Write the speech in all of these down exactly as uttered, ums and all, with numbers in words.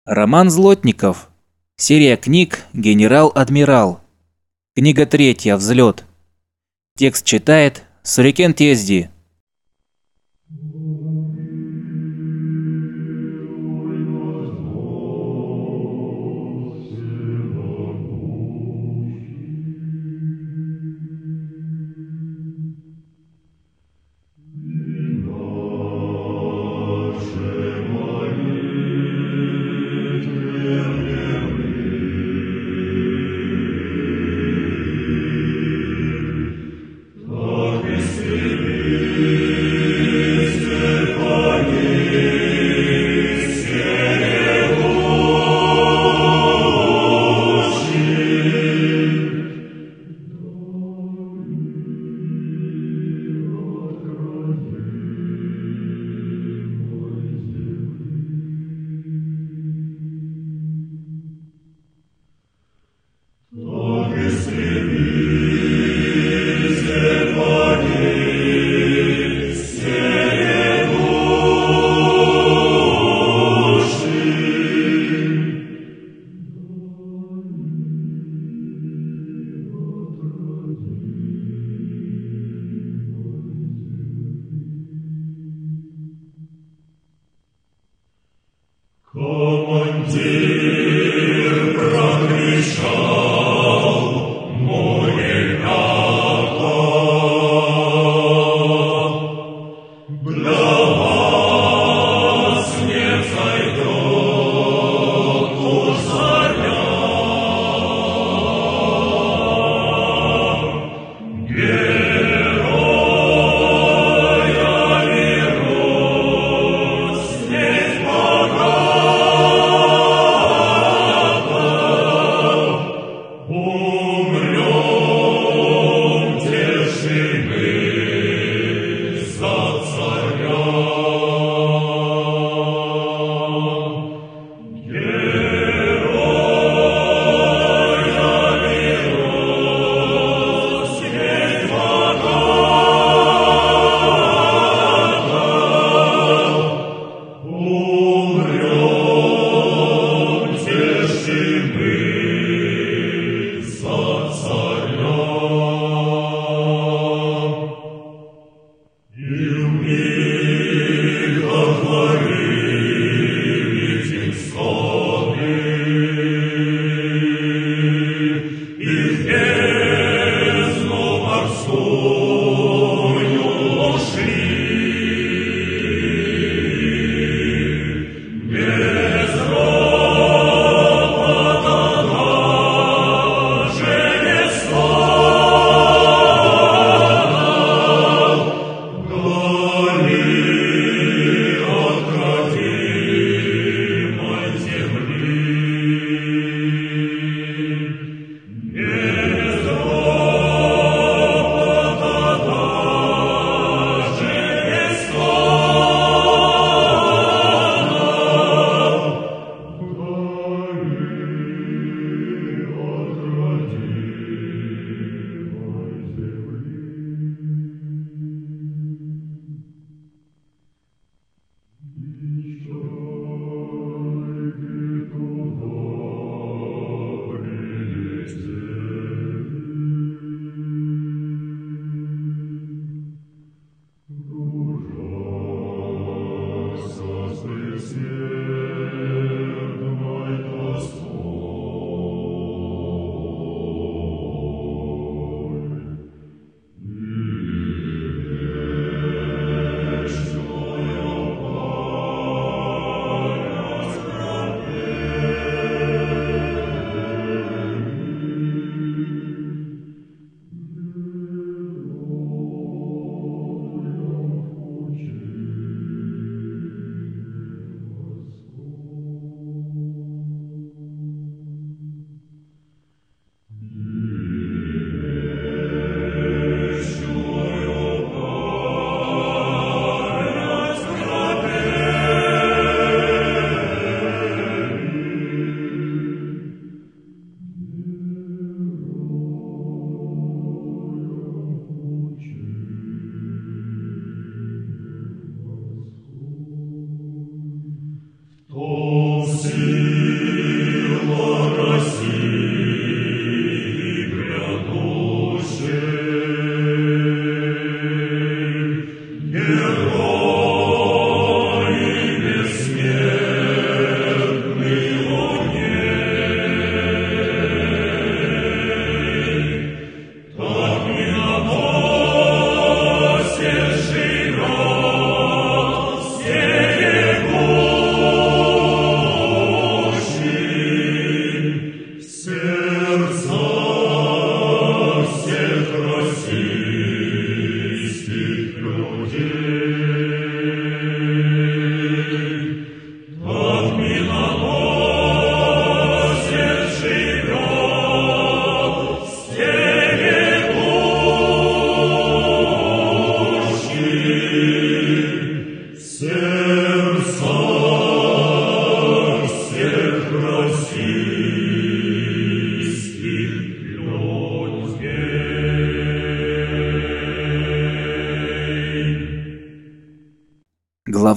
Роман Злотников. Серия книг «Генерал-адмирал». Книга третья. Взлет. Текст читает Сурикен Тезди. Командир прокричал: «Ну, ребята, для вас не взойдет уж заря. Героя вернуть здесь богато,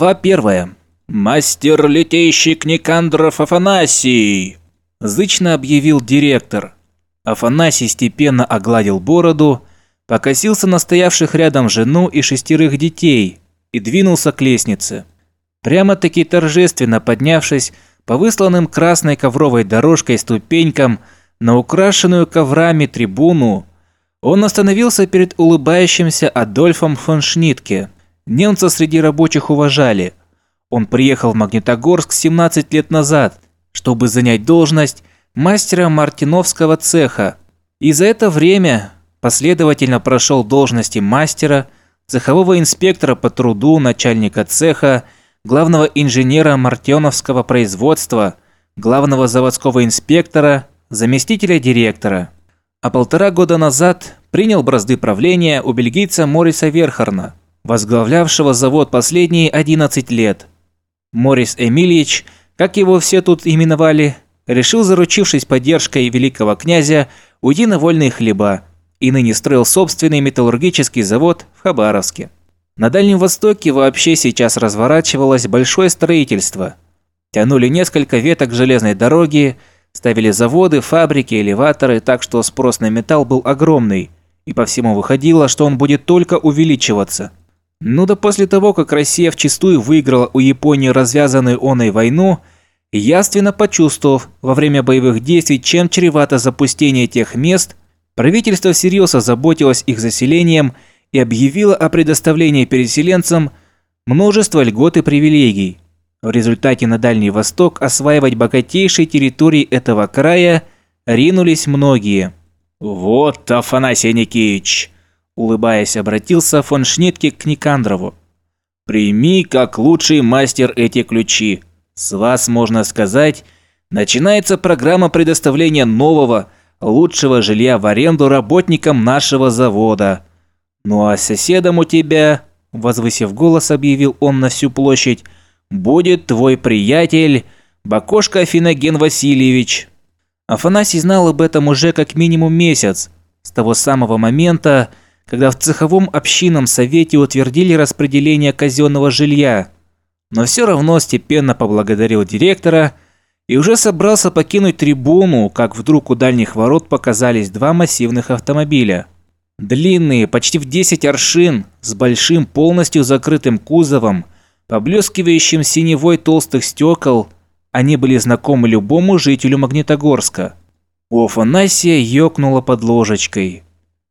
Глава первая. «Мастер литейщик Никандров Афанасий!» – зычно объявил директор. Афанасий степенно огладил бороду, покосился на стоявших рядом жену и шестерых детей и двинулся к лестнице. Прямо-таки торжественно поднявшись по высланным красной ковровой дорожкой ступенькам на украшенную коврами трибуну, он остановился перед улыбающимся Адольфом фон Шнитке. Немца среди рабочих уважали. Он приехал в Магнитогорск семнадцать лет назад, чтобы занять должность мастера мартиновского цеха, и за это время последовательно прошел должности мастера, цехового инспектора по труду, начальника цеха, главного инженера мартеновского производства, главного заводского инспектора, заместителя директора. А полтора года назад принял бразды правления у бельгийца Мориса Верхарна, возглавлявшего завод последние одиннадцать лет. Морис Эмильевич, как его все тут именовали, решил, заручившись поддержкой великого князя, уйти на вольные хлеба и ныне строил собственный металлургический завод в Хабаровске. На Дальнем Востоке вообще сейчас разворачивалось большое строительство. Тянули несколько веток железной дороги, ставили заводы, фабрики, элеваторы, так что спрос на металл был огромный, и по всему выходило, что он будет только увеличиваться. Ну да после того, как Россия вчистую выиграла у Японии развязанную оной войну, явственно почувствовав во время боевых действий, чем чревато запустение тех мест, правительство всерьез озаботилось их заселением и объявило о предоставлении переселенцам множество льгот и привилегий. В результате на Дальний Восток осваивать богатейшие территории этого края ринулись многие. «Вот, Афанасий Никитич!» – улыбаясь, обратился фон Шнитке к Никандрову. «Прими, как лучший мастер, эти ключи. С вас, можно сказать, начинается программа предоставления нового, лучшего жилья в аренду работникам нашего завода. Ну а соседом у тебя, возвысив голос, объявил он на всю площадь, будет твой приятель Бакошка Финоген Васильевич». Афанасий знал об этом уже как минимум месяц, с того самого момента, когда в цеховом общинном совете утвердили распределение казенного жилья, но все равно степенно поблагодарил директора и уже собрался покинуть трибуну, как вдруг у дальних ворот показались два массивных автомобиля. Длинные, почти в десять аршин, с большим полностью закрытым кузовом, поблескивающим синевой толстых стекол, они были знакомы любому жителю Магнитогорска. У Афанасия ёкнуло под ложечкой.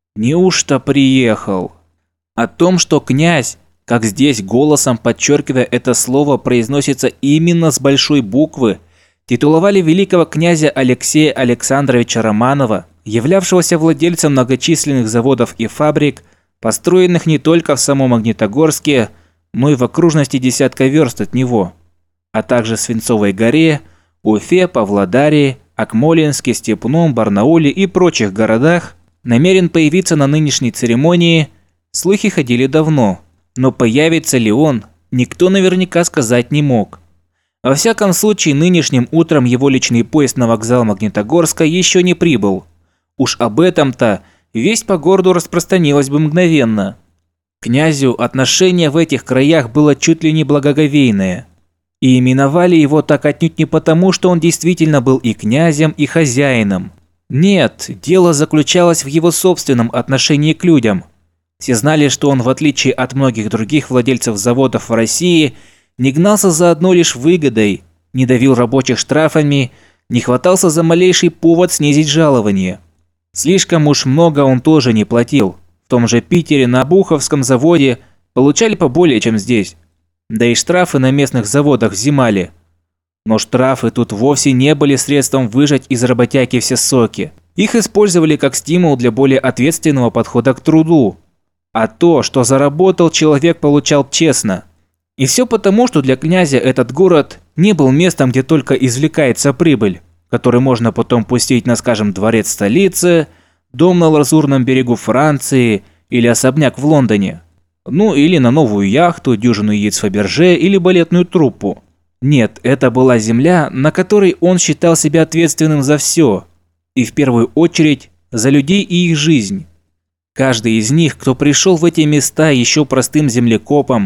Неужто приехал? О том, что князь, как здесь голосом подчеркивая это слово произносится именно с большой буквы, титуловали великого князя Алексея Александровича Романова, являвшегося владельцем многочисленных заводов и фабрик, построенных не только в самом Магнитогорске, но и в окружности десятка верст от него, а также в Свинцовой горе, Уфе, Павлодаре, Акмолинске, Степном, Барнауле и прочих городах, намерен появиться на нынешней церемонии, слухи ходили давно, но появится ли он, никто наверняка сказать не мог. Во всяком случае, нынешним утром его личный поезд на вокзал Магнитогорска еще не прибыл. Уж об этом-то весть по городу распространилась бы мгновенно. К князю отношение в этих краях было чуть ли не благоговейное. И именовали его так отнюдь не потому, что он действительно был и князем, и хозяином. Нет, дело заключалось в его собственном отношении к людям. Все знали, что он, в отличие от многих других владельцев заводов в России, не гнался за одной лишь выгодой, не давил рабочих штрафами, не хватался за малейший повод снизить жалование. Слишком уж много он тоже не платил. В том же Питере на Обуховском заводе получали поболее, чем здесь. Да и штрафы на местных заводах взимали. Но штрафы тут вовсе не были средством выжать из работяги все соки. Их использовали как стимул для более ответственного подхода к труду. А то, что заработал, человек получал честно. И все потому, что для князя этот город не был местом, где только извлекается прибыль, который можно потом пустить на, скажем, дворец столицы, дом на Лазурном берегу Франции или особняк в Лондоне. Ну или на новую яхту, дюжину яиц Фаберже или балетную труппу. Нет, это была земля, на которой он считал себя ответственным за все. И в первую очередь за людей и их жизнь. Каждый из них, кто пришел в эти места еще простым землекопом,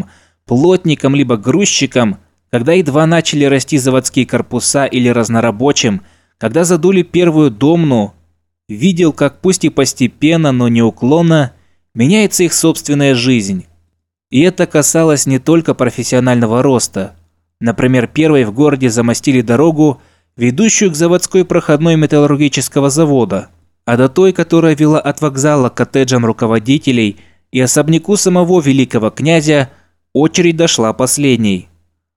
плотником либо грузчиком, когда едва начали расти заводские корпуса, или разнорабочим, когда задули первую домну, видел, как пусть и постепенно, но неуклонно меняется их собственная жизнь. И это касалось не только профессионального роста. Например, первой в городе замостили дорогу, ведущую к заводской проходной металлургического завода, а до той, которая вела от вокзала к коттеджам руководителей и особняку самого великого князя, очередь дошла последней.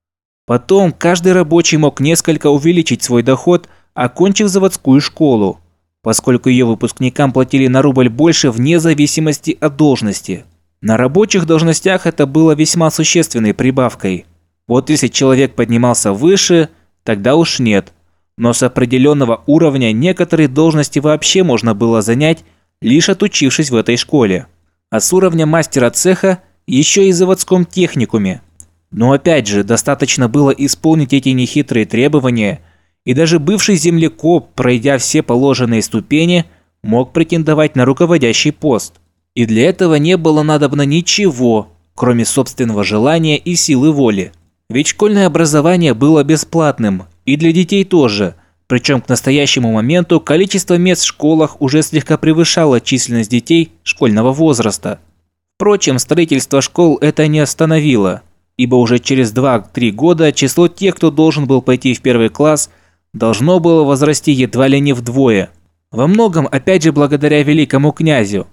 Потом каждый рабочий мог несколько увеличить свой доход, окончив заводскую школу, поскольку ее выпускникам платили на рубль больше вне зависимости от должности. На рабочих должностях это было весьма существенной прибавкой. Вот если человек поднимался выше, тогда уж нет. Но с определенного уровня некоторые должности вообще можно было занять, лишь отучившись в этой школе. А с уровня мастера цеха еще и в заводском техникуме. Но опять же, достаточно было исполнить эти нехитрые требования, и даже бывший землекоп, пройдя все положенные ступени, мог претендовать на руководящий пост. И для этого не было надобно ничего, кроме собственного желания и силы воли. Ведь школьное образование было бесплатным, и для детей тоже, причем к настоящему моменту количество мест в школах уже слегка превышало численность детей школьного возраста. Впрочем, строительство школ это не остановило, ибо уже через два-три года число тех, кто должен был пойти в первый класс, должно было возрасти едва ли не вдвое. Во многом, опять же, благодаря великому князю.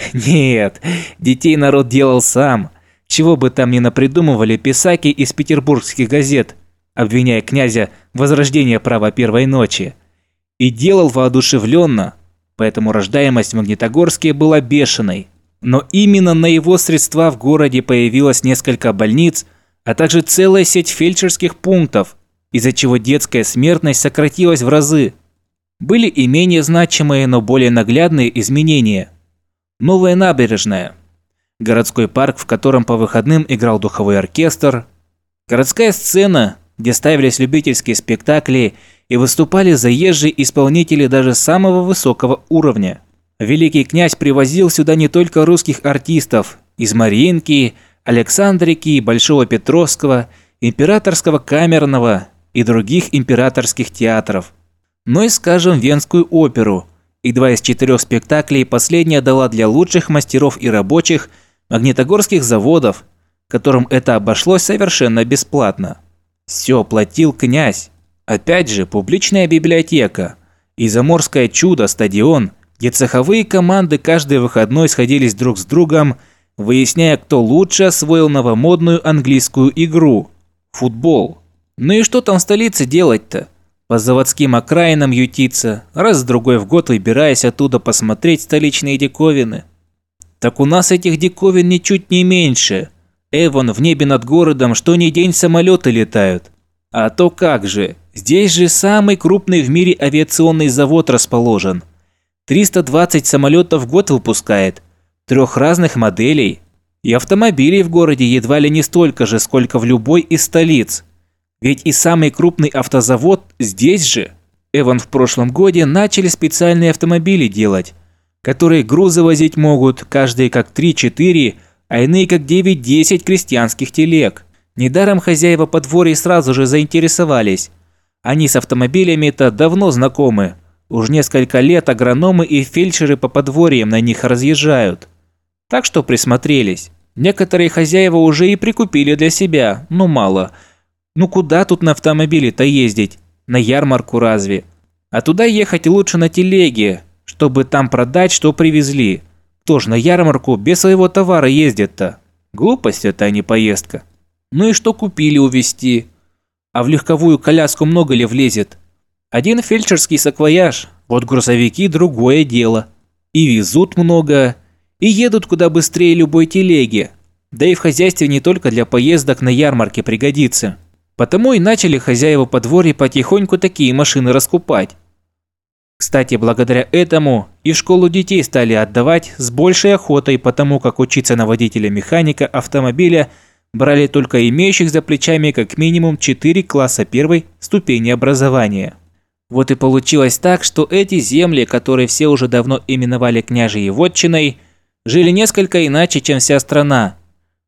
Нет, детей народ делал сам, чего бы там ни напридумывали писаки из петербургских газет, обвиняя князя в возрождении права первой ночи. И делал воодушевленно, поэтому рождаемость в Магнитогорске была бешеной. Но именно на его средства в городе появилось несколько больниц, а также целая сеть фельдшерских пунктов, из-за чего детская смертность сократилась в разы. Были и менее значимые, но более наглядные изменения. Новая набережная, городской парк, в котором по выходным играл духовой оркестр, городская сцена, где ставились любительские спектакли и выступали заезжие исполнители даже самого высокого уровня. Великий князь привозил сюда не только русских артистов из Мариинки, Александрики, Большого Петровского, Императорского камерного и других императорских театров, но и, скажем, Венскую оперу, и два из четырех спектаклей последняя дала для лучших мастеров и рабочих магнитогорских заводов, которым это обошлось совершенно бесплатно. Все платил князь. Опять же, публичная библиотека и заморское чудо стадион, где цеховые команды каждый выходной сходились друг с другом, выясняя, кто лучше освоил новомодную английскую игру – футбол. Ну и что там в столице делать-то? По заводским окраинам ютиться, раз-другой в год выбираясь оттуда посмотреть столичные диковины. Так у нас этих диковин ничуть не меньше. Эвон, в небе над городом что ни день самолеты летают. А то как же, здесь же самый крупный в мире авиационный завод расположен. триста двадцать самолетов в год выпускает, трех разных моделей. И автомобилей в городе едва ли не столько же, сколько в любой из столиц. Ведь и самый крупный автозавод здесь же. Эвон в прошлом году начали специальные автомобили делать, которые грузы возить могут, каждые как три-четыре, а иные как девять-десять крестьянских телег. Недаром хозяева подворья сразу же заинтересовались. Они с автомобилями-то давно знакомы. Уж несколько лет агрономы и фельдшеры по подворьям на них разъезжают. Так что присмотрелись. Некоторые хозяева уже и прикупили для себя, но мало. Ну куда тут на автомобиле-то ездить? На ярмарку разве? А туда ехать лучше на телеге, чтобы там продать, что привезли. Кто ж на ярмарку без своего товара ездит-то? Глупость это, а не поездка. Ну и что купили увезти? А в легковую коляску много ли влезет? Один фельдшерский саквояж, вот грузовики другое дело. И везут много, и едут куда быстрее любой телеги. Да и в хозяйстве не только для поездок на ярмарке пригодится. Потому и начали хозяева подворья потихоньку такие машины раскупать. Кстати, благодаря этому и в школу детей стали отдавать с большей охотой, потому как учиться на водителя-механика автомобиля брали только имеющих за плечами как минимум четыре класса первой ступени образования. Вот и получилось так, что эти земли, которые все уже давно именовали княжьей вотчиной, жили несколько иначе, чем вся страна.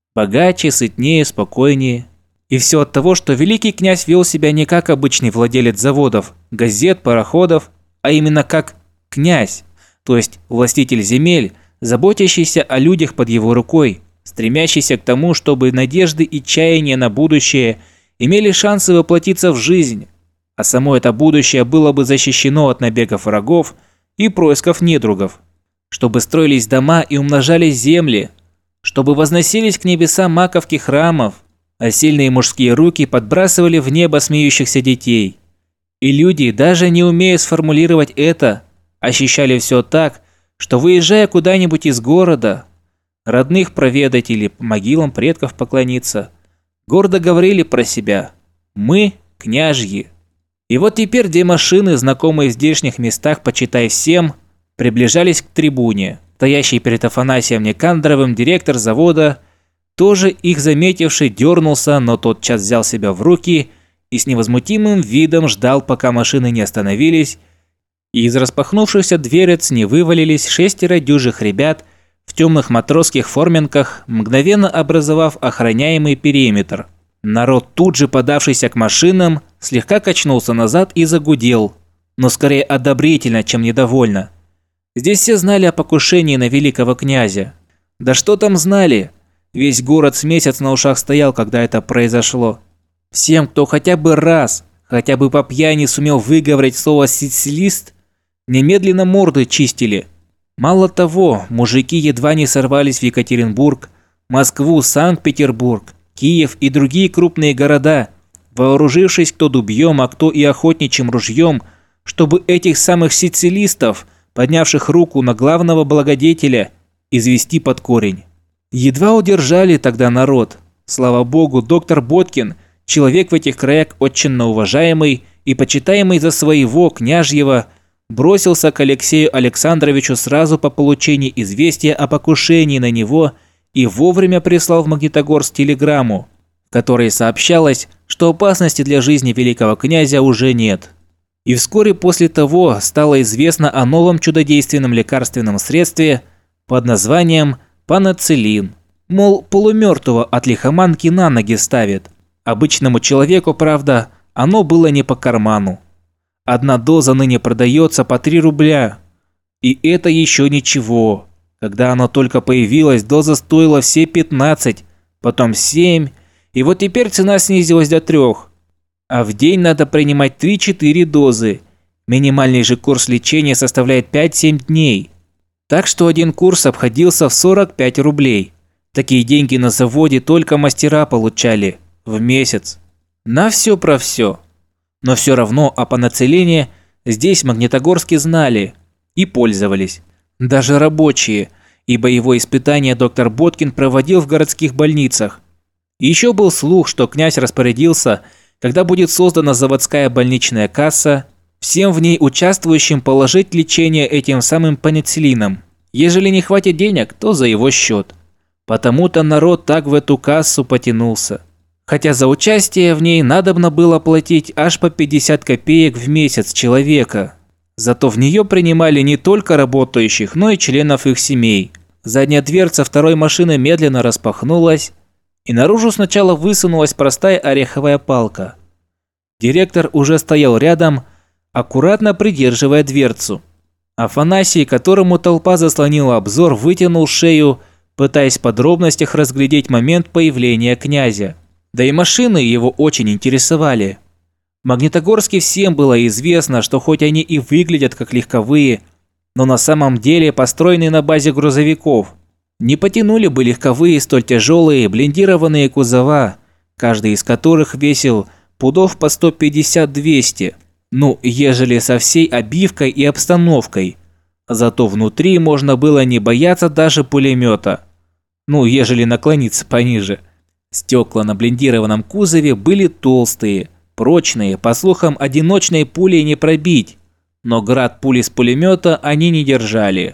Богаче, сытнее, спокойнее. И все от того, что великий князь вел себя не как обычный владелец заводов, газет, пароходов, а именно как князь, то есть властитель земель, заботящийся о людях под его рукой, стремящийся к тому, чтобы надежды и чаяния на будущее имели шансы воплотиться в жизнь, а само это будущее было бы защищено от набегов врагов и происков недругов, чтобы строились дома и умножались земли, чтобы возносились к небесам маковки храмов, а сильные мужские руки подбрасывали в небо смеющихся детей. И люди, даже не умея сформулировать это, ощущали все так, что, выезжая куда-нибудь из города, родных проведать или по могилам предков поклониться, гордо говорили про себя: «Мы княжьи». И вот теперь две машины, знакомые в здешних местах почитай всем, приближались к трибуне. Стоящий перед Афанасием Никандровым директор завода, тоже их заметивший, дернулся, но тотчас взял себя в руки и с невозмутимым видом ждал, пока машины не остановились, и из распахнувшихся дверец не вывалились шестеро дюжих ребят в темных матросских форменках, мгновенно образовав охраняемый периметр. Народ, тут же подавшийся к машинам, слегка качнулся назад и загудел, но скорее одобрительно, чем недовольно. Здесь все знали о покушении на великого князя. Да что там знали? Весь город с месяц на ушах стоял, когда это произошло. Всем, кто хотя бы раз, хотя бы по пьяни сумел выговорить слово «сицилист», немедленно морды чистили. Мало того, мужики едва не сорвались в Екатеринбург, Москву, Санкт-Петербург, Киев и другие крупные города, вооружившись кто дубьем, а кто и охотничьим ружьем, чтобы этих самых сицилистов, поднявших руку на главного благодетеля, извести под корень. Едва удержали тогда народ. Слава богу, доктор Боткин, человек в этих краях очень уважаемый и почитаемый за своего княжьего, бросился к Алексею Александровичу сразу по получении известия о покушении на него и вовремя прислал в Магнитогорск телеграмму, в которой сообщалось, что опасности для жизни великого князя уже нет. И вскоре после того стало известно о новом чудодейственном лекарственном средстве под названием панацилин. Мол, полумертвого от лихоманки на ноги ставит. Обычному человеку, правда, оно было не по карману. Одна доза ныне продается по три рубля. И это еще ничего. Когда оно только появилось, доза стоила все пятнадцать, потом семь, и вот теперь цена снизилась до трех. А в день надо принимать три-четыре дозы. Минимальный же курс лечения составляет пять-семь дней. Так что один курс обходился в сорок пять рублей. Такие деньги на заводе только мастера получали в месяц. На все про все. Но все равно о панацилине здесь в Магнитогорске знали и пользовались. Даже рабочие, ибо его испытания доктор Боткин проводил в городских больницах. И еще был слух, что князь распорядился, когда будет создана заводская больничная касса, всем в ней участвующим положить лечение этим самым панициллином. Ежели не хватит денег, то за его счет. Потому-то народ так в эту кассу потянулся. Хотя за участие в ней надобно было платить аж по пятьдесят копеек в месяц человека. Зато в нее принимали не только работающих, но и членов их семей. Задняя дверца второй машины медленно распахнулась, и наружу сначала высунулась простая ореховая палка. Директор уже стоял рядом, аккуратно придерживая дверцу. Афанасий, которому толпа заслонила обзор, вытянул шею, пытаясь в подробностях разглядеть момент появления князя. Да и машины его очень интересовали. В Магнитогорске всем было известно, что хоть они и выглядят как легковые, но на самом деле построены на базе грузовиков. Не потянули бы легковые столь тяжелые блиндированные кузова, каждый из которых весил пудов по сто пятьдесят-двести. Ну, ежели со всей обивкой и обстановкой. Зато внутри можно было не бояться даже пулемета. Ну, ежели наклониться пониже. Стекла на блиндированном кузове были толстые, прочные, по слухам, одиночной пулей не пробить. Но град пули с пулемета они не держали.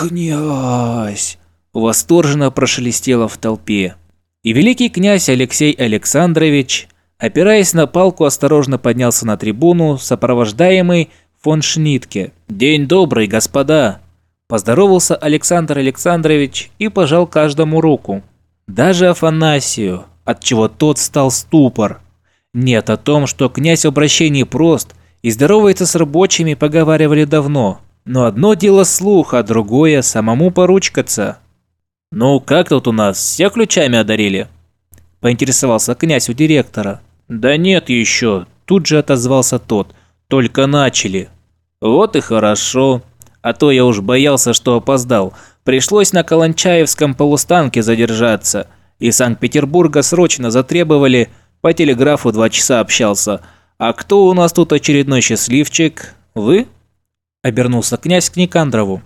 «Князь!» – восторженно прошелестело в толпе. И великий князь Алексей Александрович, опираясь на палку, осторожно поднялся на трибуну, сопровождаемый фон Шнитке. «День добрый, господа!» – поздоровался Александр Александрович и пожал каждому руку. Даже Афанасию, отчего тот стал ступор. Нет, о том, что князь в обращении прост и здоровается с рабочими, поговаривали давно. Но одно дело слух, а другое самому поручкаться. «Ну, как тут у нас, все ключами одарили?» – поинтересовался князь у директора. «Да нет еще», – тут же отозвался тот. «Только начали». «Вот и хорошо. А то я уж боялся, что опоздал. Пришлось на Каланчаевском полустанке задержаться. Из Санкт-Петербурга срочно затребовали, по телеграфу два часа общался. А кто у нас тут очередной счастливчик? Вы?» Обернулся князь к Никандрову.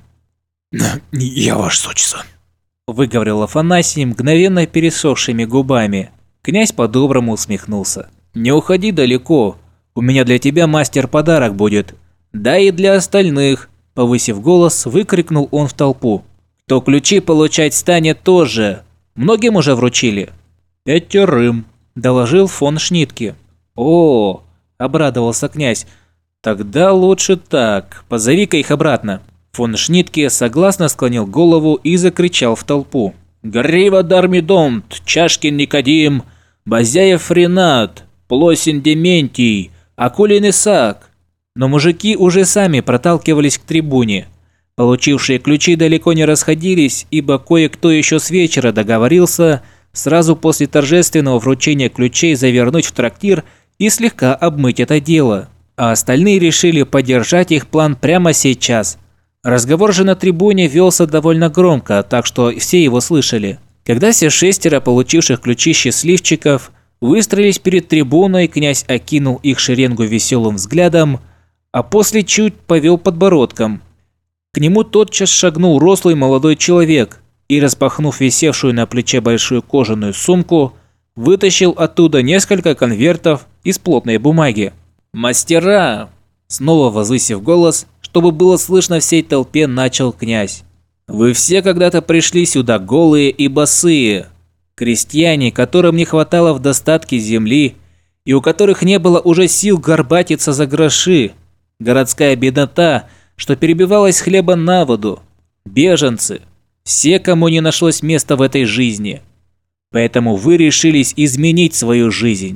«Я, ваше сочество», – выговорил Афанасий мгновенно пересохшими губами. Князь по-доброму усмехнулся. «Не уходи далеко. У меня для тебя, мастер, подарок будет. Да и для остальных», – повысив голос, выкрикнул он в толпу. «Кто ключи получать станет тоже. Многим уже вручили?» «Пятерым», – доложил фон Шнитке. «О, – обрадовался князь. «Тогда лучше так. Позови-ка их обратно». Фон Шнитке согласно склонил голову и закричал в толпу. «Грива Дармидонт, Чашкин Никодим, Базяев Ренат, Плосин Дементий, Акулин Исаак». Но мужики уже сами проталкивались к трибуне. Получившие ключи далеко не расходились, ибо кое-кто еще с вечера договорился сразу после торжественного вручения ключей завернуть в трактир и слегка обмыть это дело. А остальные решили поддержать их план прямо сейчас. Разговор же на трибуне велся довольно громко, так что все его слышали. Когда все шестеро получивших ключи счастливчиков выстроились перед трибуной, князь окинул их шеренгу веселым взглядом, а после чуть повел подбородком. К нему тотчас шагнул рослый молодой человек и, распахнув висевшую на плече большую кожаную сумку, вытащил оттуда несколько конвертов из плотной бумаги. «Мастера!» Снова возвысив голос, чтобы было слышно всей толпе, начал князь. «Вы все когда-то пришли сюда голые и босые. Крестьяне, которым не хватало в достатке земли и у которых не было уже сил горбатиться за гроши. Городская беднота, что перебивалась с хлеба на воду. Беженцы. Все, кому не нашлось места в этой жизни. Поэтому вы решились изменить свою жизнь.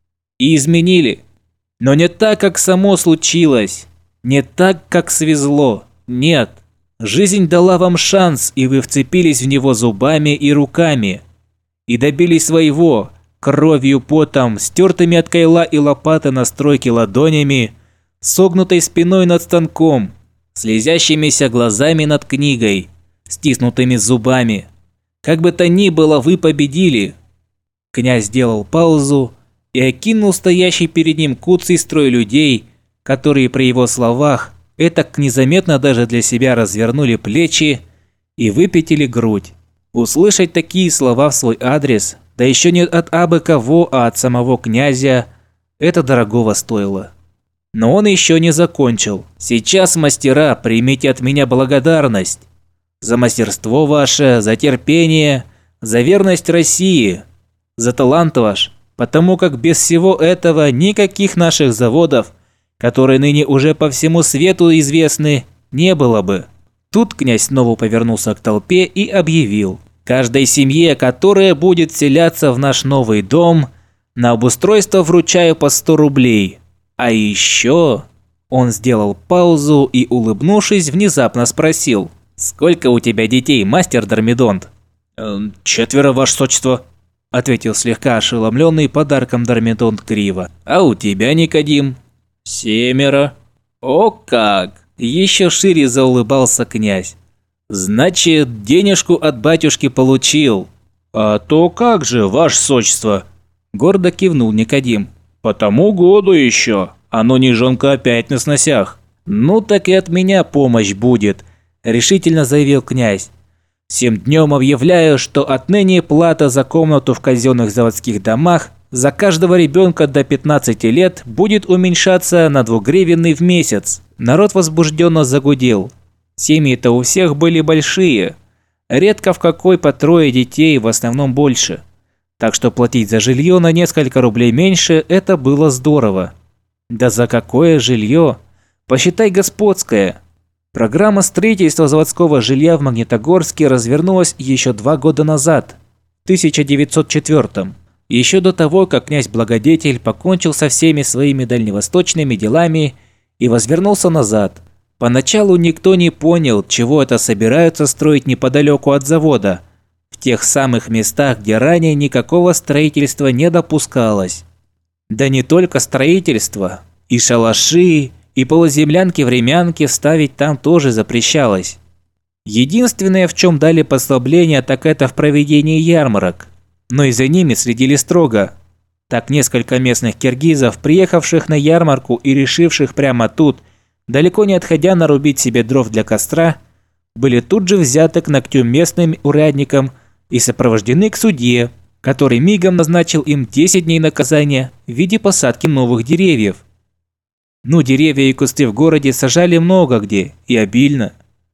И изменили. Но не так, как само случилось. Не так, как свезло. Нет. Жизнь дала вам шанс, и вы вцепились в него зубами и руками. И добились своего, кровью, потом, стертыми от кайла и лопаты на стройке ладонями, согнутой спиной над станком, слезящимися глазами над книгой, стиснутыми зубами. Как бы то ни было, вы победили. Князь сделал паузу и окинул стоящий перед ним куцый строй людей, которые при его словах этак незаметно даже для себя развернули плечи и выпятили грудь. Услышать такие слова в свой адрес, да еще не от абы кого, а от самого князя, это дорогого стоило. Но он еще не закончил. «Сейчас, мастера, примите от меня благодарность. За мастерство ваше, за терпение, за верность России, за талант ваш, потому как без всего этого никаких наших заводов, которые ныне уже по всему свету известны, не было бы». Тут князь снова повернулся к толпе и объявил: «Каждой семье, которая будет селяться в наш новый дом, на обустройство вручаю по сто рублей. А еще...» Он сделал паузу и, улыбнувшись, внезапно спросил: «Сколько у тебя детей, мастер Дармидонт?» «Эм, «Четверо, ваше сочество», – ответил слегка ошеломленный подарком Дармидонт криво. «А у тебя, Никодим?» «Семеро». «О как!» – еще шире заулыбался князь. «Значит, денежку от батюшки получил». «А то как же, ваше сочество?» – гордо кивнул Никодим. «По тому году еще. Оно не жонка опять на сносях». «Ну так и от меня помощь будет», – решительно заявил князь. «Всем днем объявляю, что отныне плата за комнату в казенных заводских домах за каждого ребенка до пятнадцати лет будет уменьшаться на двугривенный в месяц». Народ возбужденно загудел. Семьи-то у всех были большие. Редко в какой по трое детей, в основном больше. Так что платить за жилье на несколько рублей меньше – это было здорово. Да за какое жилье? Посчитай господское. Программа строительства заводского жилья в Магнитогорске развернулась еще два года назад, в тысяча девятьсот четвёртом, еще до того, как князь-благодетель покончил со всеми своими дальневосточными делами и возвернулся назад. Поначалу никто не понял, чего это собираются строить неподалеку от завода, в тех самых местах, где ранее никакого строительства не допускалось. Да не только строительство, и шалаши, и полуземлянки-времянки ставить там тоже запрещалось. Единственное, в чем дали послабление, так это в проведении ярмарок. Но и за ними следили строго. Так несколько местных киргизов, приехавших на ярмарку и решивших прямо тут, далеко не отходя нарубить себе дров для костра, были тут же взяты к ногтю местным урядникам и сопровождены к судье, который мигом назначил им десять дней наказания в виде посадки новых деревьев. Ну, деревья и кусты в городе сажали много где и обильно.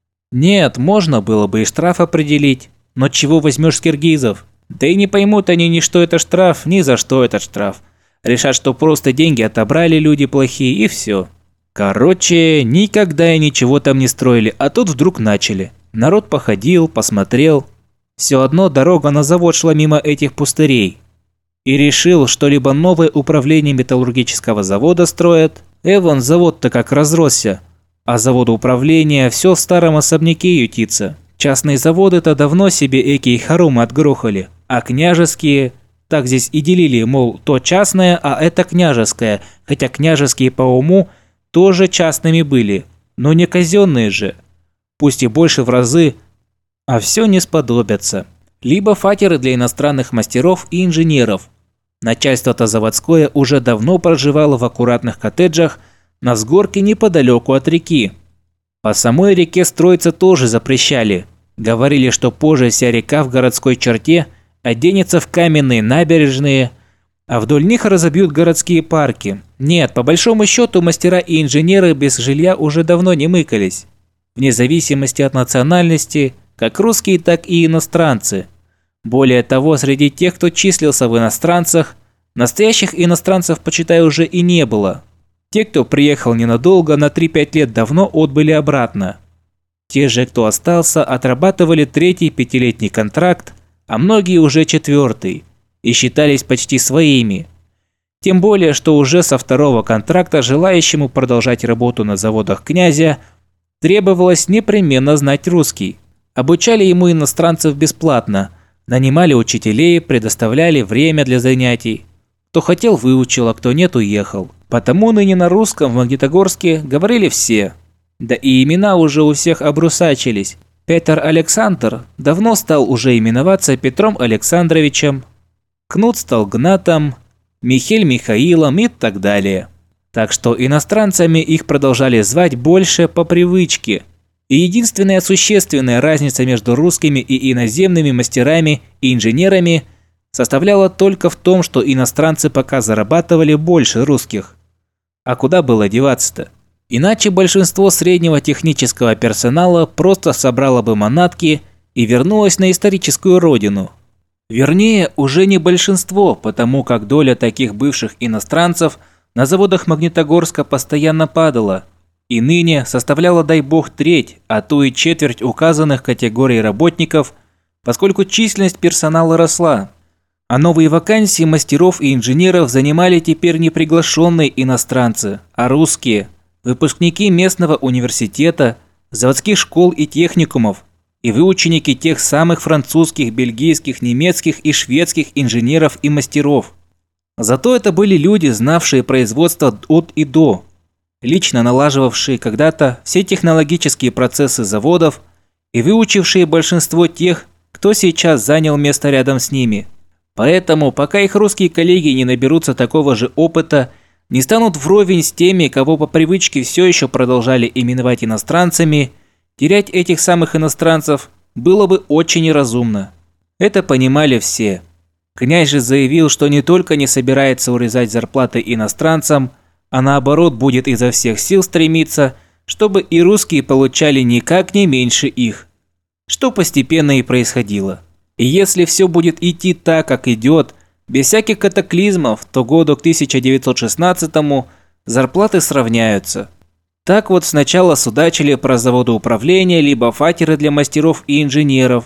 Нет, можно было бы и штраф определить, но чего возьмешь с киргизов? Да и не поймут они ни что это штраф, ни за что этот штраф. Решат, что просто деньги отобрали люди плохие и все. Короче, никогда и ничего там не строили, а тут вдруг начали. Народ походил, посмотрел. Все одно дорога на завод шла мимо этих пустырей. И решил, что либо новое управление металлургического завода строят. Эван, завод-то как разросся. А заводоуправление все в старом особняке ютится. Частные заводы-то давно себе экие хорумы отгрохали. А княжеские, так здесь и делили, мол, то частное, а это княжеское, хотя княжеские по уму тоже частными были, но не казенные же, пусть и больше в разы, а все не сподобятся. Либо фатеры для иностранных мастеров и инженеров. Начальство-то заводское уже давно проживало в аккуратных коттеджах на взгорке неподалеку от реки. По самой реке строиться тоже запрещали. Говорили, что позже вся река в городской черте оденется в каменные набережные, а вдоль них разобьют городские парки. Нет, по большому счету мастера и инженеры без жилья уже давно не мыкались. Вне зависимости от национальности, как русские, так и иностранцы. Более того, среди тех, кто числился в иностранцах, настоящих иностранцев, почитай, уже и не было. Те, кто приехал ненадолго, на три-пять лет давно отбыли обратно. Те же, кто остался, отрабатывали третий пятилетний контракт, а многие уже четвертый, и считались почти своими. Тем более, что уже со второго контракта желающему продолжать работу на заводах князя требовалось непременно знать русский. Обучали ему иностранцев бесплатно, нанимали учителей, предоставляли время для занятий. Кто хотел, выучил, а кто нет, уехал. Потому ныне на русском в Магнитогорске говорили все. Да и имена уже у всех обрусачились. Петр Александр давно стал уже именоваться Петром Александровичем, Кнут стал Гнатом, Михель Михаилом и так далее. Так что иностранцами их продолжали звать больше по привычке. И единственная существенная разница между русскими и иноземными мастерами и инженерами составляла только в том, что иностранцы пока зарабатывали больше русских. А куда было деваться-то? Иначе большинство среднего технического персонала просто собрало бы манатки и вернулось на историческую родину. Вернее, уже не большинство, потому как доля таких бывших иностранцев на заводах Магнитогорска постоянно падала, и ныне составляла, дай бог, треть, а то и четверть указанных категорий работников, поскольку численность персонала росла. А новые вакансии мастеров и инженеров занимали теперь не приглашенные иностранцы, а русские, выпускники местного университета, заводских школ и техникумов, и выученики тех самых французских, бельгийских, немецких и шведских инженеров и мастеров. Зато это были люди, знавшие производство от и до, лично налаживавшие когда-то все технологические процессы заводов и выучившие большинство тех, кто сейчас занял место рядом с ними. Поэтому, пока их русские коллеги не наберутся такого же опыта, не станут вровень с теми, кого по привычке все еще продолжали именовать иностранцами, терять этих самых иностранцев было бы очень неразумно. Это понимали все. Князь же заявил, что не только не собирается урезать зарплаты иностранцам, а наоборот будет изо всех сил стремиться, чтобы и русские получали никак не меньше их. Что постепенно и происходило. И если все будет идти так, как идет, без всяких катаклизмов, то году к тысяча девятьсот шестнадцатому зарплаты сравняются. Так вот сначала судачили про заводоуправление либо фатеры для мастеров и инженеров,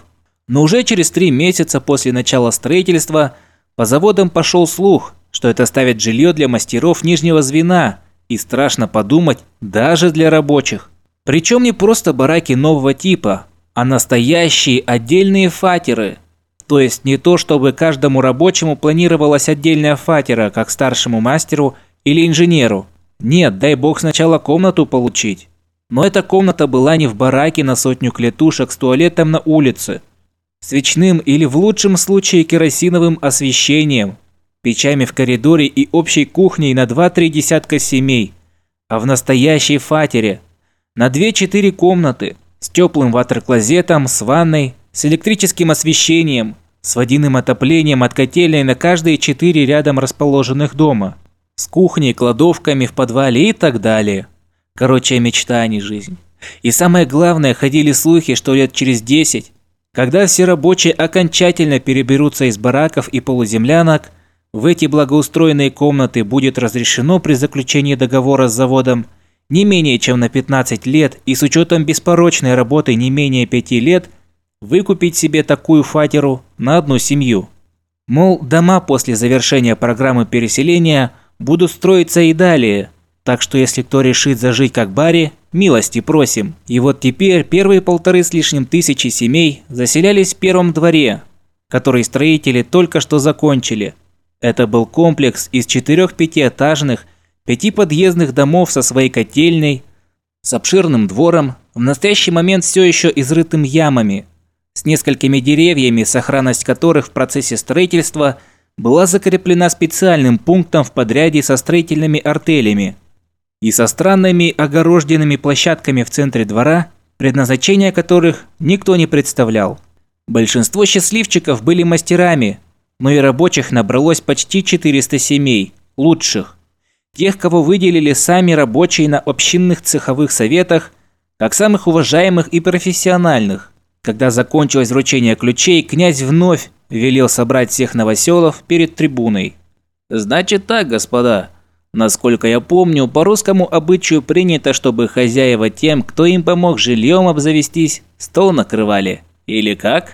Но уже через три месяца после начала строительства по заводам пошел слух, что это ставит жилье для мастеров нижнего звена, и страшно подумать, даже для рабочих. Причем не просто бараки нового типа, а настоящие отдельные фатеры. То есть не то, чтобы каждому рабочему планировалась отдельная фатера, как старшему мастеру или инженеру. Нет, дай бог сначала комнату получить. Но эта комната была не в бараке на сотню клетушек с туалетом на улице, свечным или в лучшем случае керосиновым освещением, печами в коридоре и общей кухней на два-три десятка семей, а в настоящей фатере на две-четыре комнаты с теплым ватер-клозетом, с ванной, с электрическим освещением, с водяным отоплением от котельной на каждые четыре рядом расположенных дома, с кухней, кладовками в подвале и так далее. Короче, мечта, а не жизнь. И самое главное, ходили слухи, что лет через десять, когда все рабочие окончательно переберутся из бараков и полуземлянок, в эти благоустроенные комнаты будет разрешено при заключении договора с заводом не менее чем на пятнадцать лет и с учетом беспорочной работы не менее пяти лет выкупить себе такую фатеру на одну семью. Мол, дома после завершения программы переселения будут строиться и далее, так что если кто решит зажить как Барри, милости просим. И вот теперь первые полторы с лишним тысячи семей заселялись в первом дворе, который строители только что закончили. Это был комплекс из четырех пятиэтажных, пяти подъездных домов со своей котельной, с обширным двором, в настоящий момент все еще изрытым ямами, с несколькими деревьями, сохранность которых в процессе строительства была закреплена специальным пунктом в подряде со строительными артелями, и со странными огороженными площадками в центре двора, предназначение которых никто не представлял. Большинство счастливчиков были мастерами, но и рабочих набралось почти четыреста семей, лучших. Тех, кого выделили сами рабочие на общинных цеховых советах, как самых уважаемых и профессиональных. Когда закончилось вручение ключей, князь вновь велел собрать всех новоселов перед трибуной. «Значит так, господа. Насколько я помню, по русскому обычаю принято, чтобы хозяева тем, кто им помог жильем обзавестись, стол накрывали. Или как?»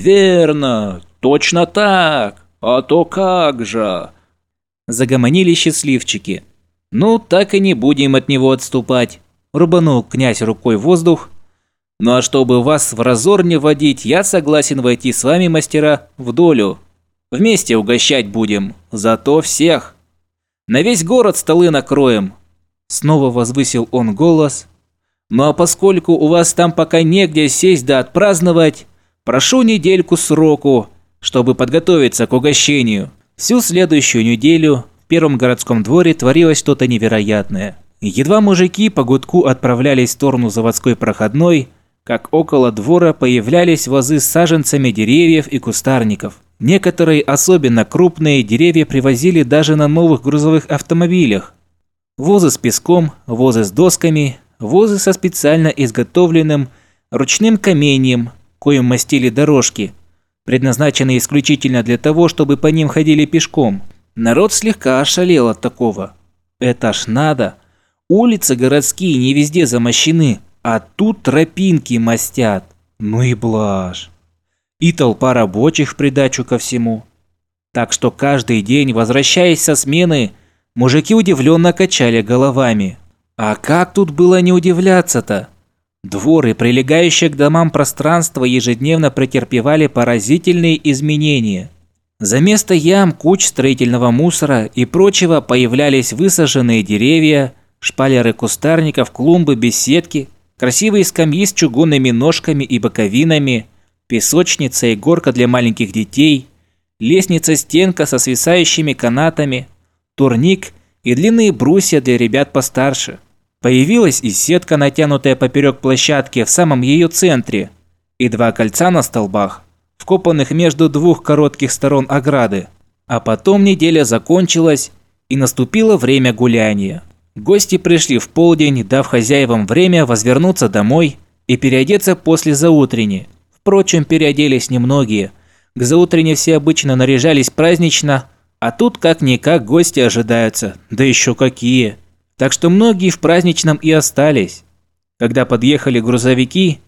«Верно, точно так. А то как же!» Загомонили счастливчики. «Ну, так и не будем от него отступать», – рубанул князь рукой в воздух. «Ну а чтобы вас в разор не вводить, я согласен войти с вами, мастера, в долю. Вместе угощать будем, зато всех. На весь город столы накроем». Снова возвысил он голос. «Ну а поскольку у вас там пока негде сесть да отпраздновать, прошу недельку сроку, чтобы подготовиться к угощению». Всю следующую неделю в первом городском дворе творилось что-то невероятное. Едва мужики по гудку отправлялись в сторону заводской проходной, как около двора появлялись возы с саженцами деревьев и кустарников. Некоторые особенно крупные деревья привозили даже на новых грузовых автомобилях. Возы с песком, возы с досками, возы со специально изготовленным ручным каменьем, коим мастили дорожки, предназначенные исключительно для того, чтобы по ним ходили пешком. Народ слегка ошалел от такого. Это ж надо. Улицы городские не везде замощены, а тут тропинки мастят. Ну и блажь. И толпа рабочих в придачу ко всему. Так что каждый день, возвращаясь со смены, мужики удивленно качали головами. А как тут было не удивляться-то? Двор и прилегающее к домам пространство ежедневно претерпевали поразительные изменения. За место ям, куч строительного мусора и прочего появлялись высаженные деревья, шпалеры кустарников, клумбы, беседки, красивые скамьи с чугунными ножками и боковинами, песочница и горка для маленьких детей, лестница-стенка со свисающими канатами, турник и длинные брусья для ребят постарше. Появилась и сетка, натянутая поперек площадки в самом ее центре, и два кольца на столбах, вкопанных между двух коротких сторон ограды. А потом неделя закончилась, и наступило время гуляния. Гости пришли в полдень, дав хозяевам время возвернуться домой и переодеться после заутренни. Впрочем, переоделись немногие. К заутренне все обычно наряжались празднично, а тут как-никак гости ожидаются, да еще какие. Так что многие в праздничном и остались. Когда подъехали грузовики,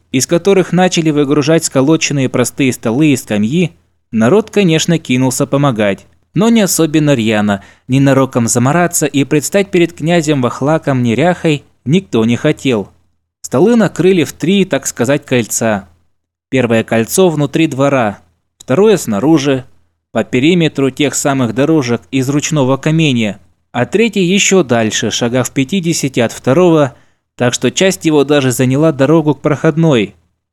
из которых начали выгружать сколоченные простые столы и скамьи, народ, конечно, кинулся помогать. Но не особенно рьяно, ненароком замараться и предстать перед князем вахлаком неряхой никто не хотел. Столы накрыли в три, так сказать, кольца. Первое кольцо внутри двора, второе снаружи, по периметру тех самых дорожек из ручного каменья, а третье еще дальше, шагах в пятидесяти от второго, так что часть его даже заняла дорогу к проходной.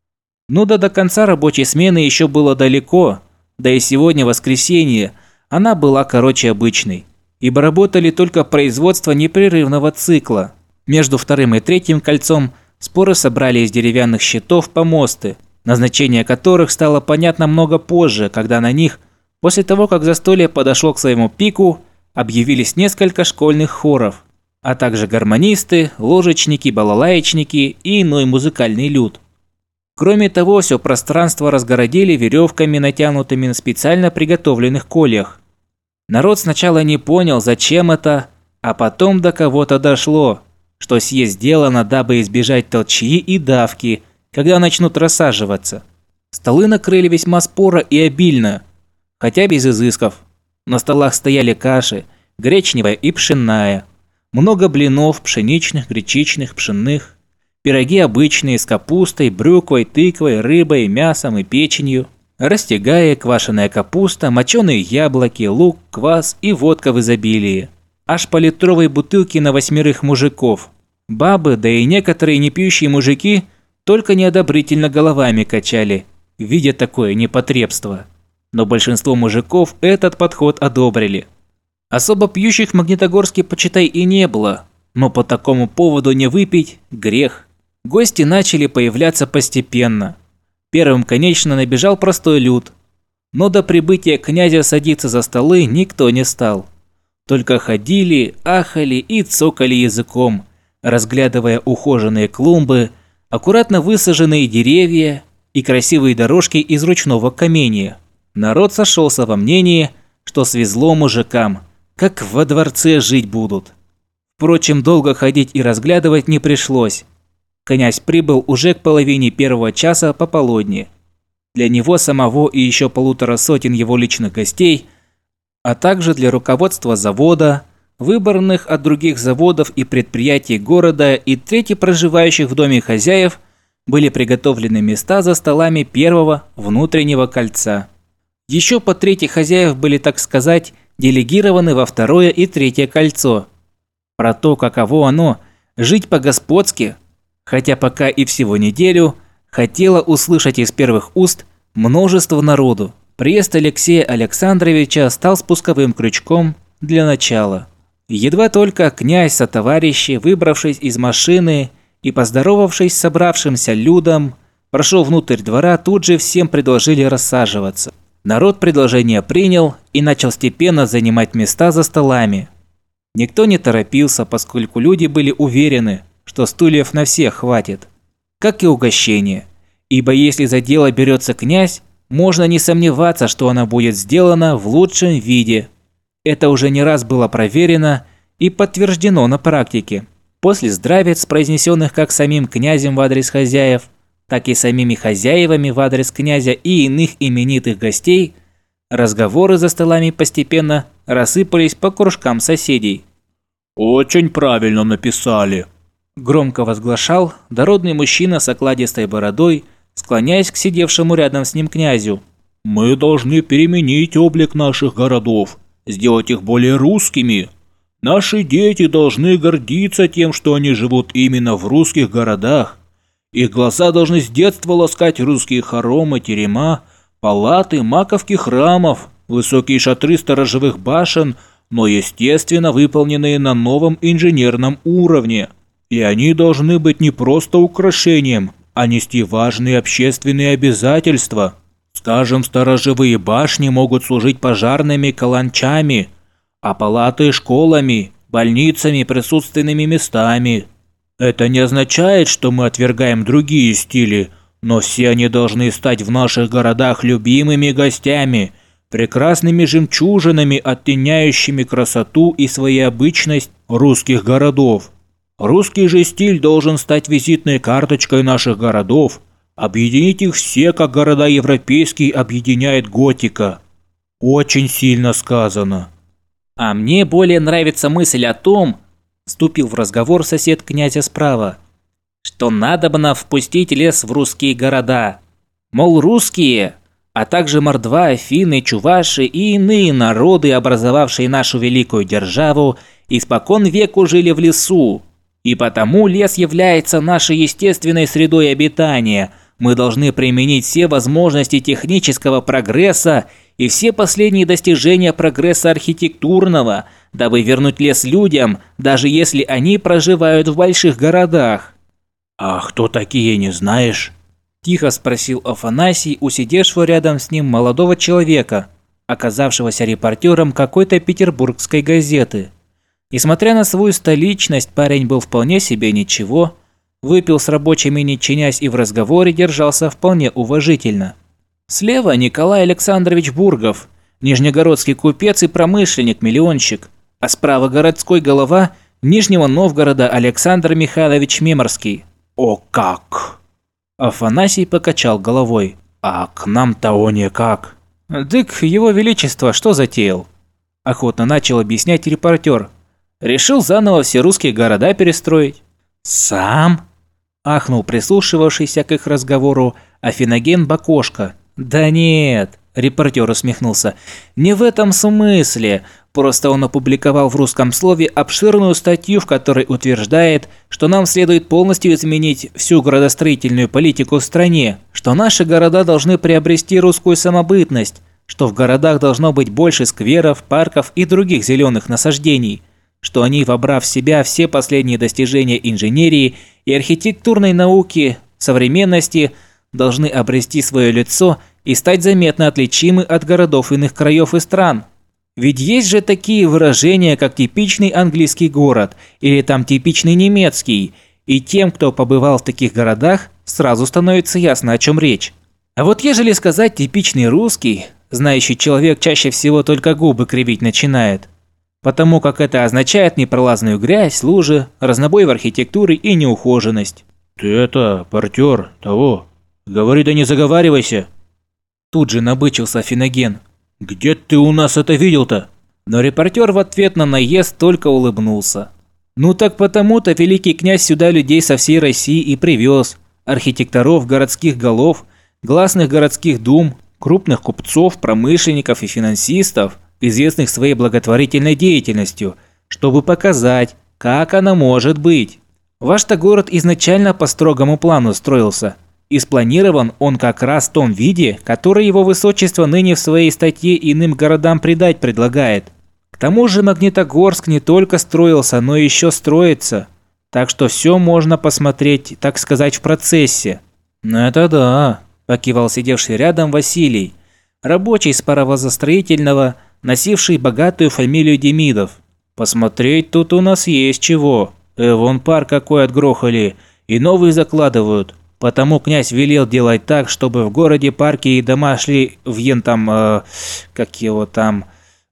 Ну да до конца рабочей смены еще было далеко, да и сегодня воскресенье, она была короче обычной, ибо работали только производство непрерывного цикла. Между вторым и третьим кольцом споры собрали из деревянных щитов помосты, назначение которых стало понятно много позже, когда на них, после того как застолье подошло к своему пику, объявились несколько школьных хоров, а также гармонисты, ложечники, балалаечники и иной музыкальный люд. Кроме того, все пространство разгородили веревками, натянутыми на специально приготовленных кольях. Народ сначала не понял, зачем это, а потом до кого-то дошло, что сие сделано, дабы избежать толчьи и давки, когда начнут рассаживаться. Столы накрыли весьма споро и обильно, хотя без изысков. На столах стояли каши, гречневая и пшенная, много блинов, пшеничных, гречичных, пшенных, пироги обычные с капустой, брюквой, тыквой, рыбой, мясом и печенью, растягая, квашеная капуста, моченые яблоки, лук, квас и водка в изобилии. Аж по литровой бутылке на восьмерых мужиков. Бабы, да и некоторые непьющие мужики только неодобрительно головами качали, видя такое непотребство. Но большинство мужиков этот подход одобрили. Особо пьющих в Магнитогорске, почитай, и не было, но по такому поводу не выпить – грех. Гости начали появляться постепенно. Первым, конечно, набежал простой люд. Но до прибытия князя садиться за столы никто не стал. Только ходили, ахали и цокали языком, разглядывая ухоженные клумбы, аккуратно высаженные деревья и красивые дорожки из ручного каменья. Народ сошелся во мнении, что свезло мужикам, как во дворце жить будут. Впрочем, долго ходить и разглядывать не пришлось. Князь прибыл уже к половине первого часа пополудни. Для него самого и еще полутора сотен его личных гостей, а также для руководства завода, выбранных от других заводов и предприятий города и трети проживающих в доме хозяев, были приготовлены места за столами первого внутреннего кольца. Еще по трети хозяев были, так сказать, делегированы во второе и третье кольцо. Про то, каково оно, жить по-господски, хотя пока и всего неделю, хотела услышать из первых уст множество народу. Приезд Алексея Александровича стал спусковым крючком для начала. Едва только князь сотоварищи, выбравшись из машины и поздоровавшись с собравшимся людом, прошел внутрь двора, тут же всем предложили рассаживаться. Народ предложение принял и начал степенно занимать места за столами. Никто не торопился, поскольку люди были уверены, что стульев на всех хватит. Как и угощение. Ибо если за дело берется князь, можно не сомневаться, что оно будет сделано в лучшем виде. Это уже не раз было проверено и подтверждено на практике. После здравиц, произнесенных как самим князем в адрес хозяев, так и самими хозяевами в адрес князя и иных именитых гостей, разговоры за столами постепенно рассыпались по кружкам соседей. «Очень правильно написали», – громко возглашал дородный мужчина с окладистой бородой, склоняясь к сидевшему рядом с ним князю. «Мы должны переменить облик наших городов, сделать их более русскими. Наши дети должны гордиться тем, что они живут именно в русских городах. Их глаза должны с детства ласкать русские хоромы, терема, палаты, маковки храмов, высокие шатры сторожевых башен, но, естественно, выполненные на новом инженерном уровне. И они должны быть не просто украшением, а нести важные общественные обязательства. Скажем, сторожевые башни могут служить пожарными каланчами, а палаты – школами, больницами, присутственными местами. Это не означает, что мы отвергаем другие стили, но все они должны стать в наших городах любимыми гостями, прекрасными жемчужинами, оттеняющими красоту и своеобычность русских городов. Русский же стиль должен стать визитной карточкой наших городов, Объединить их все, как города европейские объединяет готика. Очень сильно сказано. А мне более нравится мысль о том, вступил в разговор сосед князя справа, что надобно впустить лес в русские города. Мол, русские, а также мордва, финны, чуваши и иные народы, образовавшие нашу великую державу, испокон веку жили в лесу. И потому лес является нашей естественной средой обитания. Мы должны применить все возможности технического прогресса и все последние достижения прогресса архитектурного, дабы вернуть лес людям, даже если они проживают в больших городах. «А кто такие, не знаешь?» – тихо спросил Афанасий у сидевшего рядом с ним молодого человека, оказавшегося репортером какой-то петербургской газеты. Несмотря на свою столичность, парень был вполне себе ничего, выпил с рабочими не чинясь и в разговоре держался вполне уважительно. Слева Николай Александрович Бургов, нижнегородский купец и промышленник-миллионщик, а справа городской голова Нижнего Новгорода Александр Михайлович Меморский. «О как!» Афанасий покачал головой. «А к нам-то никак». «Дык, его величество что затеял?» Охотно начал объяснять репортер. «Решил заново все русские города перестроить». «Сам?» – ахнул прислушивавшийся к их разговору Афиноген Бакошка. «Да нет», – репортер усмехнулся, – «не в этом смысле. Просто он опубликовал в русском слове обширную статью, в которой утверждает, что нам следует полностью изменить всю градостроительную политику в стране, что наши города должны приобрести русскую самобытность, что в городах должно быть больше скверов, парков и других зеленых насаждений, что они, вобрав в себя все последние достижения инженерии и архитектурной науки современности, должны обрести свое лицо и стать заметно отличимы от городов иных краев и стран. Ведь есть же такие выражения, как типичный английский город или там типичный немецкий, и тем, кто побывал в таких городах, сразу становится ясно, о чем речь. А вот ежели сказать типичный русский, знающий человек чаще всего только губы кривить начинает, потому как это означает непролазную грязь, лужи, разнобой в архитектуре и неухоженность. «Ты это, портер, того, говори да не заговаривайся!» Тут же набычился Афиноген. «Где ты у нас это видел-то?» Но репортер в ответ на наезд только улыбнулся. «Ну так потому-то великий князь сюда людей со всей России и привез. Архитекторов городских голов, гласных городских дум, крупных купцов, промышленников и финансистов, известных своей благотворительной деятельностью, чтобы показать, как она может быть. Ваш-то город изначально по строгому плану строился. И спланирован он как раз в том виде, который его высочество ныне в своей статье иным городам придать предлагает. К тому же Магнитогорск не только строился, но еще строится. Так что все можно посмотреть, так сказать, в процессе». «Это да», – покивал сидевший рядом Василий, рабочий с паровозостроительного, носивший богатую фамилию Демидов. «Посмотреть тут у нас есть чего. Э, вон парк какой отгрохали, и новый закладывают. Потому князь велел делать так, чтобы в городе парки и дома шли в ен там, э, как его там,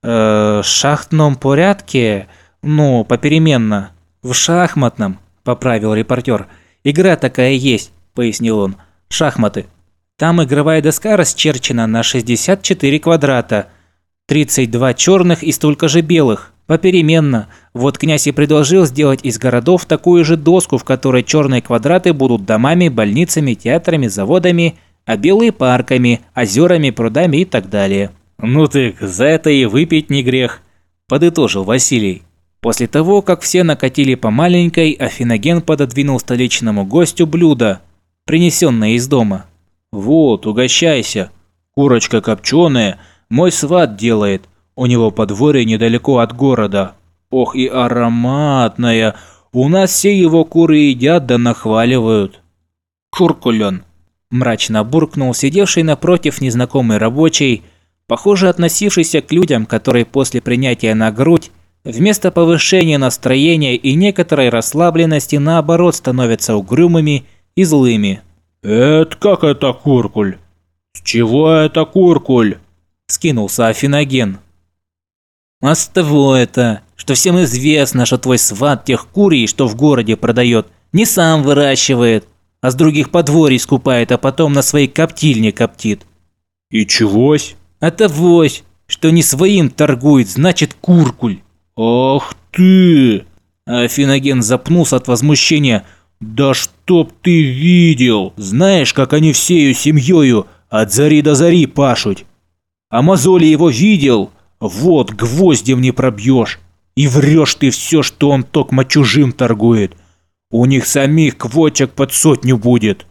э, шахтном порядке, ну, попеременно. В шахматном», – поправил репортер. «Игра такая есть», – пояснил он, – «шахматы. Там игровая доска расчерчена на шестьдесят четыре квадрата, тридцать два черных и столько же белых. Попеременно. Вот князь и предложил сделать из городов такую же доску, в которой черные квадраты будут домами, больницами, театрами, заводами, а белые парками, озерами, прудами и так далее». «Ну так за это и выпить не грех», – подытожил Василий. После того, как все накатили по маленькой, Афиноген пододвинул столичному гостю блюдо, принесенное из дома. «Вот, угощайся. Курочка копченая, мой сват делает. У него подворье недалеко от города. Ох и ароматная. У нас все его куры едят да нахваливают». «Куркулен», – мрачно буркнул сидевший напротив незнакомый рабочий, похоже относившийся к людям, которые после принятия на грудь вместо повышения настроения и некоторой расслабленности наоборот становятся угрюмыми и злыми. «Это как это куркуль? С чего это куркуль?» – скинулся Афиноген. «А с того это, что всем известно, что твой сват тех курей, что в городе продает, не сам выращивает, а с других подворий скупает, а потом на своей коптильне коптит. И чегось? А тогось, что не своим торгует, значит куркуль. Ах ты! Афиноген запнулся от возмущения. Да чтоб ты видел! Знаешь, как они всею семьёю от зари до зари пашут? А мозоли его видел? Вот, гвоздем не пробьешь. И врешь ты все, что он токмо чужим торгует. У них самих квочек под сотню будет.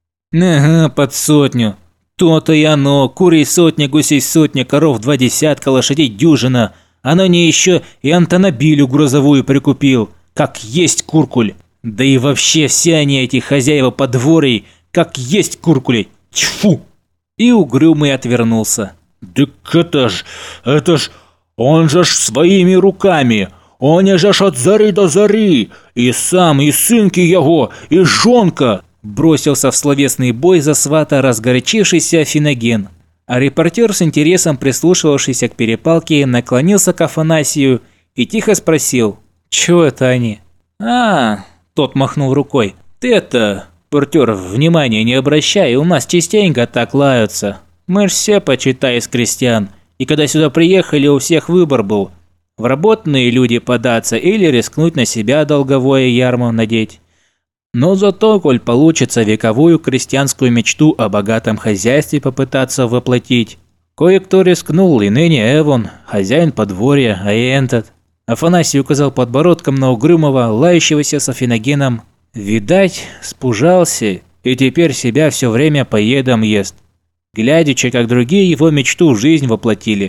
Ага, под сотню. То-то и оно. Курей сотня, гусей сотня, коров два десятка, лошадей дюжина. Оно не еще и антонобилю грузовую прикупил. Как есть куркуль. Да и вообще все они, эти хозяева подворий, как есть куркули. Тьфу! И угрюмый отвернулся. Так это ж, это ж, он же ж своими руками. Он же ж от зари до зари. И сам, и сынки его, и жонка. Бросился в словесный бой за свата разгорячившийся Афиноген. А репортер, с интересом прислушивавшийся к перепалке, наклонился к Афанасию и тихо спросил: «Чего это они?» «А, тот махнул рукой. Ты это, портер, внимания не обращай, у нас частенько так лаются. Мы ж все, почитай, из крестьян. И когда сюда приехали, у всех выбор был: в работные люди податься или рискнуть на себя долговое ярмо надеть. Но зато, коль получится вековую крестьянскую мечту о богатом хозяйстве попытаться воплотить, кое-кто рискнул, и ныне Эвон, хозяин подворья, а и этот». Афанасий указал подбородком на угрюмого, лающегося с Афиногеном. «Видать, спужался, и теперь себя все время поедом ест. Глядячи, как другие его мечту в жизнь воплотили.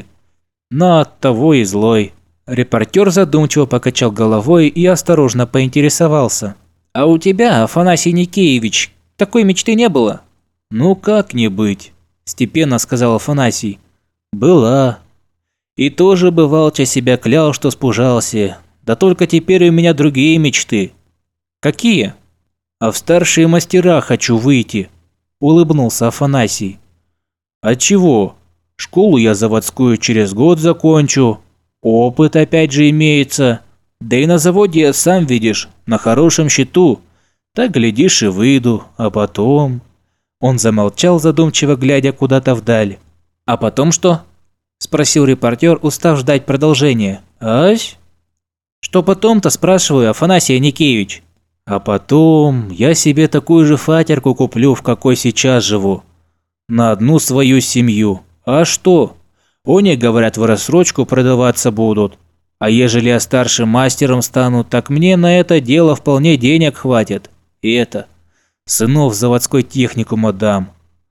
Но оттого и злой». Репортер задумчиво покачал головой и осторожно поинтересовался: «А у тебя, Афанасий Никеевич, такой мечты не было?» «Ну как не быть», – степенно сказал Афанасий. «Была. И тоже бывалча себя клял, что спужался. Да только теперь у меня другие мечты». «Какие?» «А в старшие мастера хочу выйти», – улыбнулся Афанасий. «А чего? Школу я заводскую через год закончу. Опыт опять же имеется. Да и на заводе, я сам видишь, на хорошем счету. Так, глядишь, и выйду. А потом...» Он замолчал, задумчиво глядя куда-то вдаль. «А потом что?» – спросил репортер, устав ждать продолжения. «Ась?» «Что потом-то, спрашиваю, Афанасий Никеевич?» «А потом я себе такую же фатерку куплю, в какой сейчас живу. На одну свою семью. А что? Они, говорят, в рассрочку продаваться будут. А ежели я старшим мастером стану, так мне на это дело вполне денег хватит. И это, сынов в заводской техникум отдам.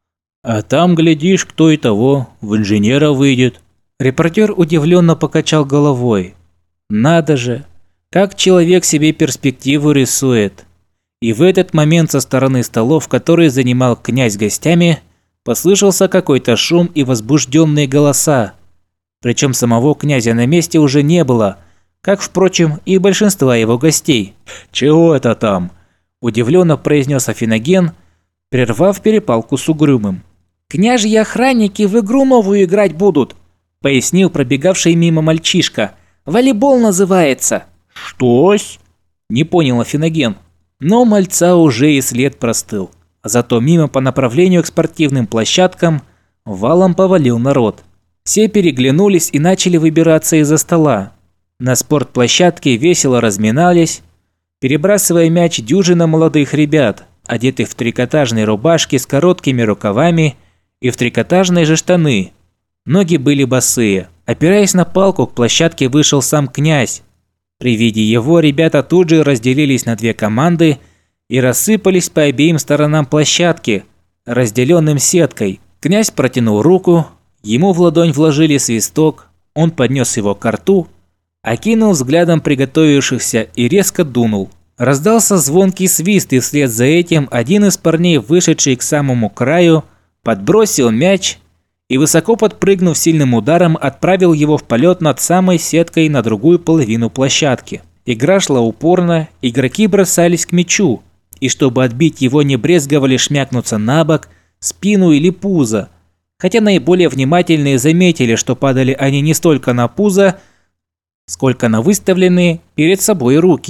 А там, глядишь, кто и того, в инженера выйдет». Репортер удивленно покачал головой. «Надо же, как человек себе перспективу рисует». И в этот момент со стороны столов, которые занимал князь гостями, послышался какой-то шум и возбужденные голоса. Причем самого князя на месте уже не было, как, впрочем, и большинства его гостей. «Чего это там?» – удивленно произнес Афиноген, прервав перепалку с угрюмым. «Княжьи охранники в игру новую играть будут», – пояснил пробегавший мимо мальчишка. «Волейбол называется». «Штось?» – не понял Афиноген. Но мальца уже и след простыл. Зато мимо по направлению к спортивным площадкам валом повалил народ. Все переглянулись и начали выбираться из-за стола. На спортплощадке весело разминались, перебрасывая мяч дюжина молодых ребят, одетых в трикотажные рубашки с короткими рукавами и в трикотажные же штаны. Ноги были босые. Опираясь на палку, к площадке вышел сам князь. При виде его ребята тут же разделились на две команды и рассыпались по обеим сторонам площадки, разделенным сеткой. Князь протянул руку, ему в ладонь вложили свисток, он поднес его к рту, окинул взглядом приготовившихся и резко дунул. Раздался звонкий свист, и вслед за этим один из парней, вышедший к самому краю, подбросил мяч и, высоко подпрыгнув сильным ударом, отправил его в полет над самой сеткой на другую половину площадки. Игра шла упорно, игроки бросались к мячу, и чтобы отбить его, не брезговали шмякнуться на бок, спину или пузо, хотя наиболее внимательные заметили, что падали они не столько на пузо, сколько на выставленные перед собой руки.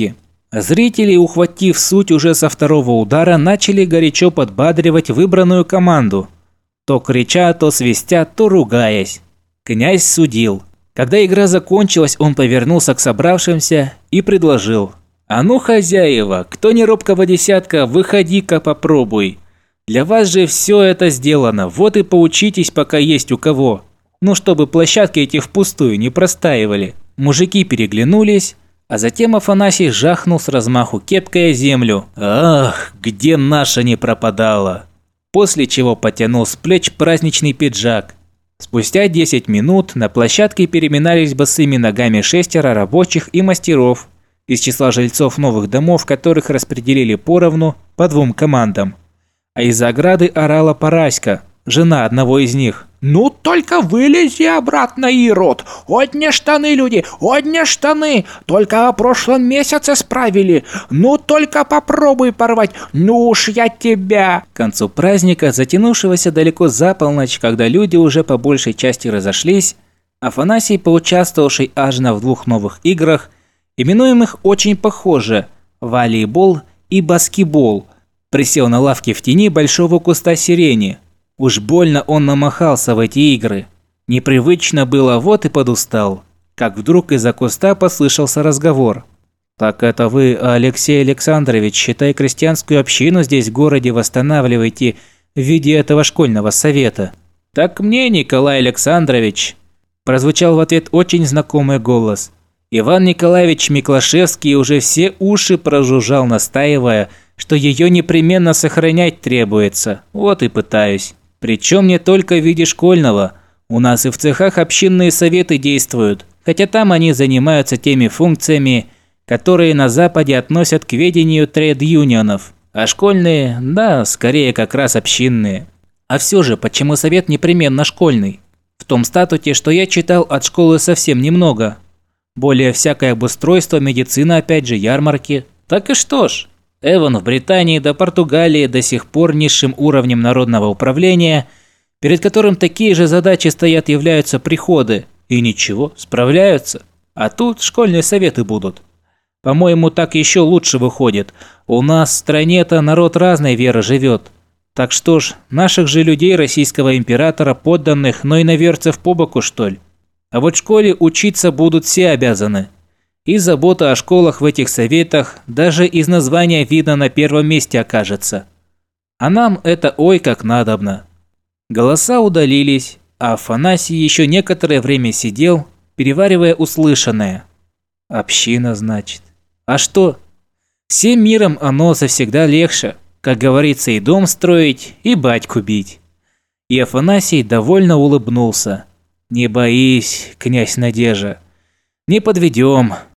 Зрители, ухватив суть уже со второго удара, начали горячо подбадривать выбранную команду. То крича, то свистя, то ругаясь. Князь судил. Когда игра закончилась, он повернулся к собравшимся и предложил: «А ну, хозяева, кто не робкого десятка, выходи-ка попробуй. Для вас же все это сделано, вот и поучитесь, пока есть у кого. Ну, чтобы площадки эти впустую не простаивали». Мужики переглянулись, а затем Афанасий жахнул с размаху кепкой о землю. «Ах, где наша не пропадала!» После чего потянул с плеч праздничный пиджак. Спустя десять минут на площадке переминались босыми ногами шестеро рабочих и мастеров из числа жильцов новых домов, которых распределили поровну по двум командам. А из-за ограды орала Параська, жена одного из них. «Ну только вылези обратно, Ирод! Одни штаны, люди, одни штаны! Только о прошлом месяце справили! Ну только попробуй порвать! Ну уж я тебя!» К концу праздника, затянувшегося далеко за полночь, когда люди уже по большей части разошлись, Афанасий, поучаствовавший аж в двух новых играх, именуемых очень похоже волейбол и баскетбол, присел на лавке в тени большого куста сирени. Уж больно он намахался в эти игры. Непривычно было, вот и подустал. Как вдруг из-за куста послышался разговор. «Так это вы, Алексей Александрович, считай, крестьянскую общину здесь в городе восстанавливаете в виде этого школьного совета?» «Так мне, Николай Александрович», – прозвучал в ответ очень знакомый голос. Иван Николаевич Миклашевский уже все уши прожужжал, настаивая, что ее непременно сохранять требуется. Вот и пытаюсь. Причем не только в виде школьного. У нас и в цехах общинные советы действуют, хотя там они занимаются теми функциями, которые на Западе относят к ведению трейд-юнионов. А школьные, да, скорее как раз общинные. А все же, почему совет непременно школьный? В том статуте, что я читал, от школы совсем немного. Более всякое обустройство, медицина, опять же, ярмарки. Так и что ж. Эван в Британии до Португалии до сих пор низшим уровнем народного управления, перед которым такие же задачи стоят, являются приходы. И ничего, справляются. А тут школьные советы будут. По-моему, так еще лучше выходит. У нас в стране-то народ разной веры живет. Так что ж, наших же людей российского императора, подданных, но иноверцев по боку, что ли? А вот в школе учиться будут все обязаны. И забота о школах в этих советах даже из названия видно на первом месте окажется. А нам это ой как надобно. Голоса удалились, а Афанасий еще некоторое время сидел, переваривая услышанное. Община, значит. А что? Всем миром оно завсегда легче, как говорится, и дом строить, и батьку бить. И Афанасий довольно улыбнулся. «Не боись, князь Надежа, не подведем».